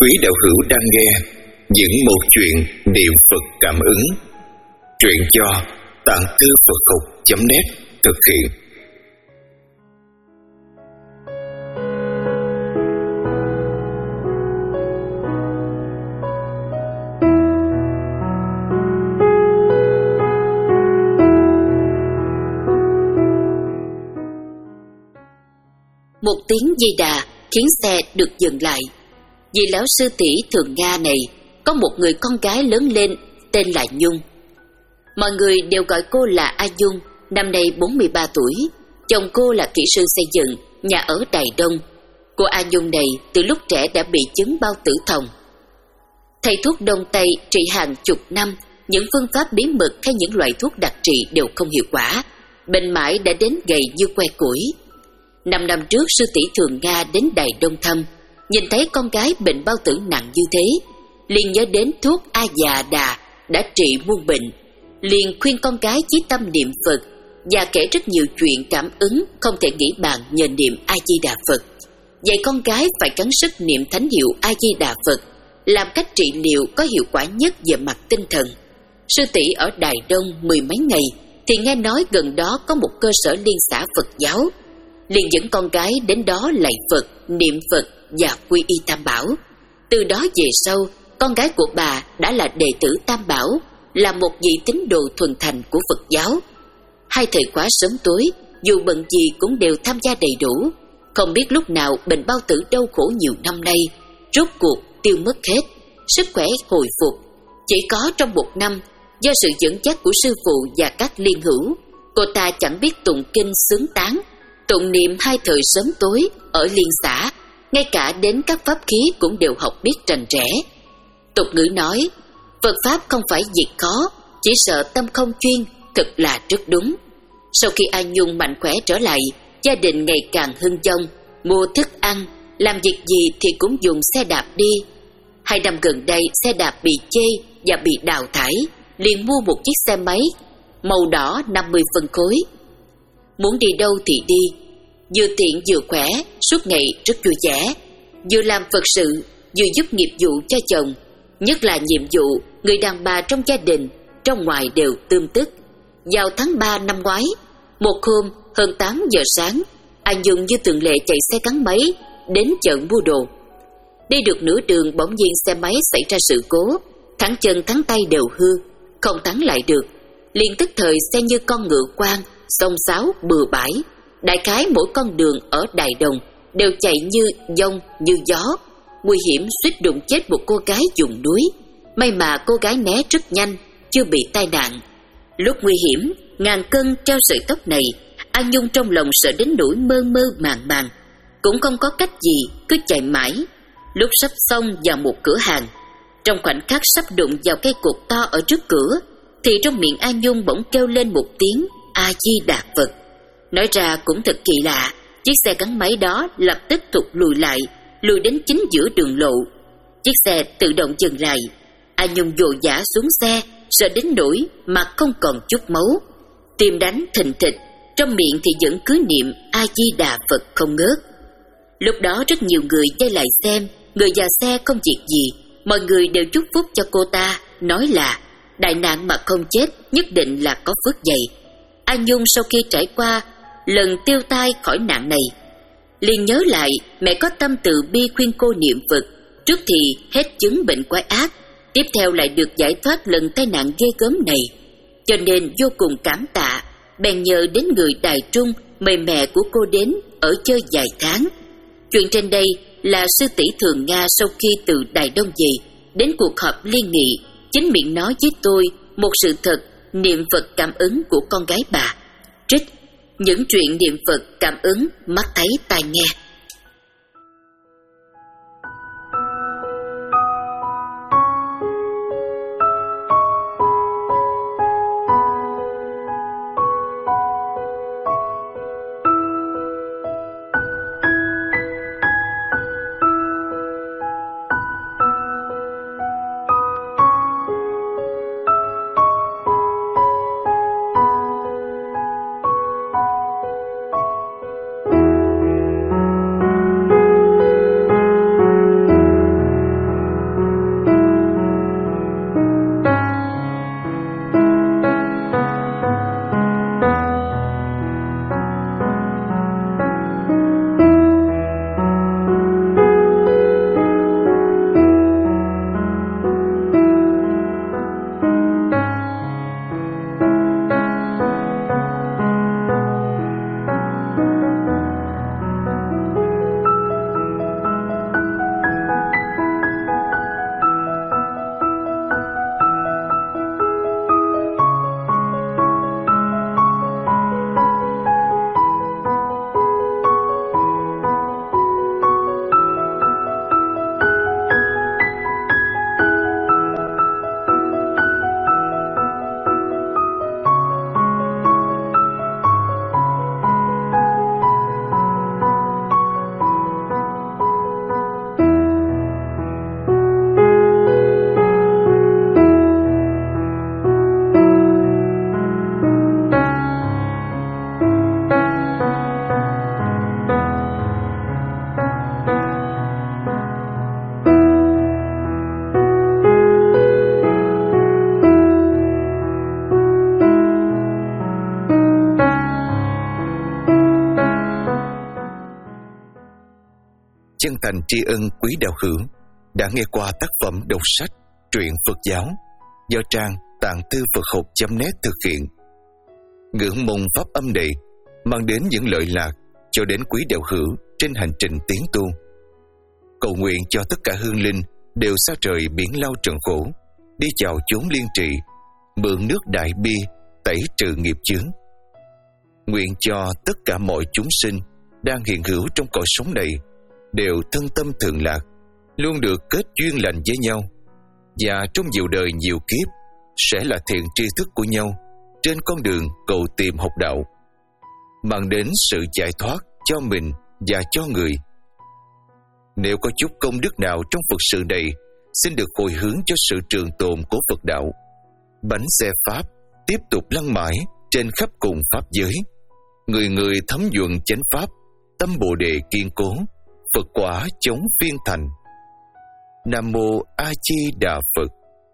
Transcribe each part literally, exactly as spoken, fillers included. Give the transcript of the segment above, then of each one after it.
Quý đạo hữu đang nghe những một chuyện niệm Phật cảm ứng. Truyện do tạng thư Phật học chấm net thực hiện. Một tiếng Di Đà khiến xe được dừng lại. Vị lão sư tỷ Thường Nga này có một người con gái lớn lên tên là Nhung. Mọi người đều gọi cô là A Nhung, năm nay bốn mươi ba tuổi. Chồng cô là kỹ sư xây dựng, nhà ở Đài Đông. Cô A Nhung này từ lúc trẻ đã bị chứng bao tử thòng. Thầy thuốc Đông Tây trị hàng chục năm, những phương pháp bí mật hay những loại thuốc đặc trị đều không hiệu quả. Bệnh mãi đã đến gầy như que củi. Năm năm trước sư tỷ Thường Nga đến Đài Đông thăm, nhìn thấy con gái bệnh bao tử nặng như thế, liền nhớ đến thuốc A Già Đà đã trị muôn bệnh, liền khuyên con gái chí tâm niệm Phật và kể rất nhiều chuyện cảm ứng không thể nghĩ bàn nhờ niệm A Di Đà Phật. Dạy con gái phải gắng sức niệm thánh hiệu A Di Đà Phật, làm cách trị liệu có hiệu quả nhất về mặt tinh thần. Sư tỷ ở Đài Đông mười mấy ngày thì nghe nói gần đó có một cơ sở liên xã Phật giáo, liền dẫn con gái đến đó lạy Phật, niệm Phật và quy y Tam Bảo. Từ đó về sau, con gái của bà đã là đệ tử Tam Bảo, là một vị tín đồ thuần thành của Phật giáo. Hai thầy khóa sớm tối, dù bận gì cũng đều tham gia đầy đủ. Không biết lúc nào bệnh bao tử đau khổ nhiều năm nay rốt cuộc tiêu mất hết, sức khỏe hồi phục. Chỉ có trong một năm, do sự dẫn dắt của sư phụ và các liên hữu, cô ta chẳng biết tụng kinh xướng tán, tụng niệm hai thời sớm tối ở liên xã, ngay cả đến các pháp khí cũng đều học biết rành rẽ. Tục ngữ nói, Phật Pháp không phải việc khó, chỉ sợ tâm không chuyên, thật là rất đúng. Sau khi A Nhung mạnh khỏe trở lại, gia đình ngày càng hưng vong, mua thức ăn, làm việc gì thì cũng dùng xe đạp đi. Hai năm gần đây xe đạp bị chê và bị đào thải, liền mua một chiếc xe máy màu đỏ năm mươi phân khối. Muốn đi đâu thì đi, vừa tiện vừa khỏe, suốt ngày rất vui vẻ, vừa làm Phật sự, vừa giúp nghiệp vụ cho chồng. Nhất là nhiệm vụ người đàn bà trong gia đình, trong ngoài đều tươm tức. Vào tháng ba năm ngoái, một hôm hơn tám giờ sáng, anh Dung như thường lệ chạy xe gắn máy đến chợ mua đồ. Đi được nửa đường bỗng nhiên xe máy xảy ra sự cố, thắng chân thắng tay đều hư, không thắng lại được. Liền tức thời xe như con ngựa quang, xông xáo bừa bãi. Đại khái mỗi con đường ở Đài Đồng đều chạy như giông như gió, nguy hiểm suýt đụng chết một cô gái vùng núi. May mà cô gái né rất nhanh, chưa bị tai nạn. Lúc nguy hiểm, ngàn cân treo sợi tóc này, An Nhung trong lòng sợ đến nỗi mơ mơ màng màng, cũng không có cách gì, cứ chạy mãi. Lúc sắp xông vào một cửa hàng, trong khoảnh khắc sắp đụng vào cây cột to ở trước cửa, thì trong miệng An Nhung bỗng kêu lên một tiếng A Di Đà Phật. Nói ra cũng thật kỳ lạ, chiếc xe gắn máy đó lập tức thụt lùi lại, lùi đến chính giữa đường lộ. Chiếc xe tự động dừng lại. A Nhung vội vã xuống xe, sợ đến nỗi mà không còn chút máu, tim đánh thình thịch, trong miệng thì vẫn cứ niệm A Di Đà Phật không ngớt. Lúc đó rất nhiều người vây lại xem, người già xe không việc gì, mọi người đều chúc phúc cho cô ta, nói là đại nạn mà không chết nhất định là có phước dày. A Nhung sau khi trải qua lần tiêu tai khỏi nạn này, liền nhớ lại mẹ có tâm từ bi khuyên cô niệm Phật, trước thì hết chứng bệnh quái ác, tiếp theo lại được giải thoát lần tai nạn ghê gớm này, cho nên vô cùng cảm tạ, bèn nhờ đến người Đài Trung mời mẹ của cô đến ở chơi vài tháng. Chuyện trên đây là sư tỷ Thường Nga sau khi từ Đài Đông về, đến cuộc họp liên nghị, chính miệng nói với tôi một sự thật niệm Phật cảm ứng của con gái bà. Trích những chuyện niệm Phật cảm ứng mắt thấy tai nghe. chân thành tri ân quý đạo hữu đã nghe qua tác phẩm đọc sách truyện Phật giáo do trang tạng thư Phật học chấm net thực hiện. Ngưỡng mong pháp âm này mang đến những lợi lạc cho đến quý đạo hữu trên hành trình tiến tu. Cầu nguyện cho tất cả hương linh đều xa trời biển lao trần khổ, đi chào chốn liên trị, mượn nước đại bi tẩy trừ nghiệp chướng. Nguyện cho tất cả mọi chúng sinh đang hiện hữu trong cõi sống này đều thân tâm thường lạc, luôn được kết duyên lành với nhau, và trong nhiều đời nhiều kiếp sẽ là thiện tri thức của nhau trên con đường cầu tìm học đạo, mang đến sự giải thoát cho mình và cho người. Nếu có chút công đức nào trong Phật sự này, xin được hồi hướng cho sự trường tồn của Phật đạo. Bánh xe Pháp tiếp tục lăn mãi trên khắp cùng Pháp giới. Người người thấm nhuận chánh Pháp, tâm Bồ Đề kiên cố, Phật quả chống phiên thành. Nam Mô A Di Đà Phật.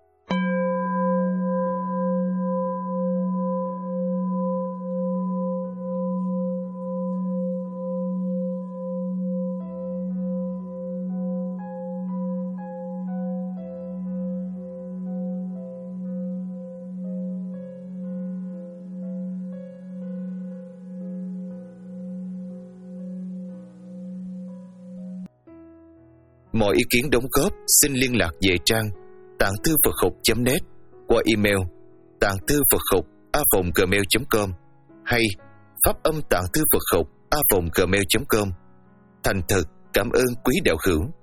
Mọi ý kiến đóng góp xin liên lạc về trang tạng thư Phật học chấm net qua email tạng thư Phật học a còng gmail chấm com hay pháp âm tạng thư Phật học a còng gmail chấm com. Thành thật cảm ơn quý đạo hữu.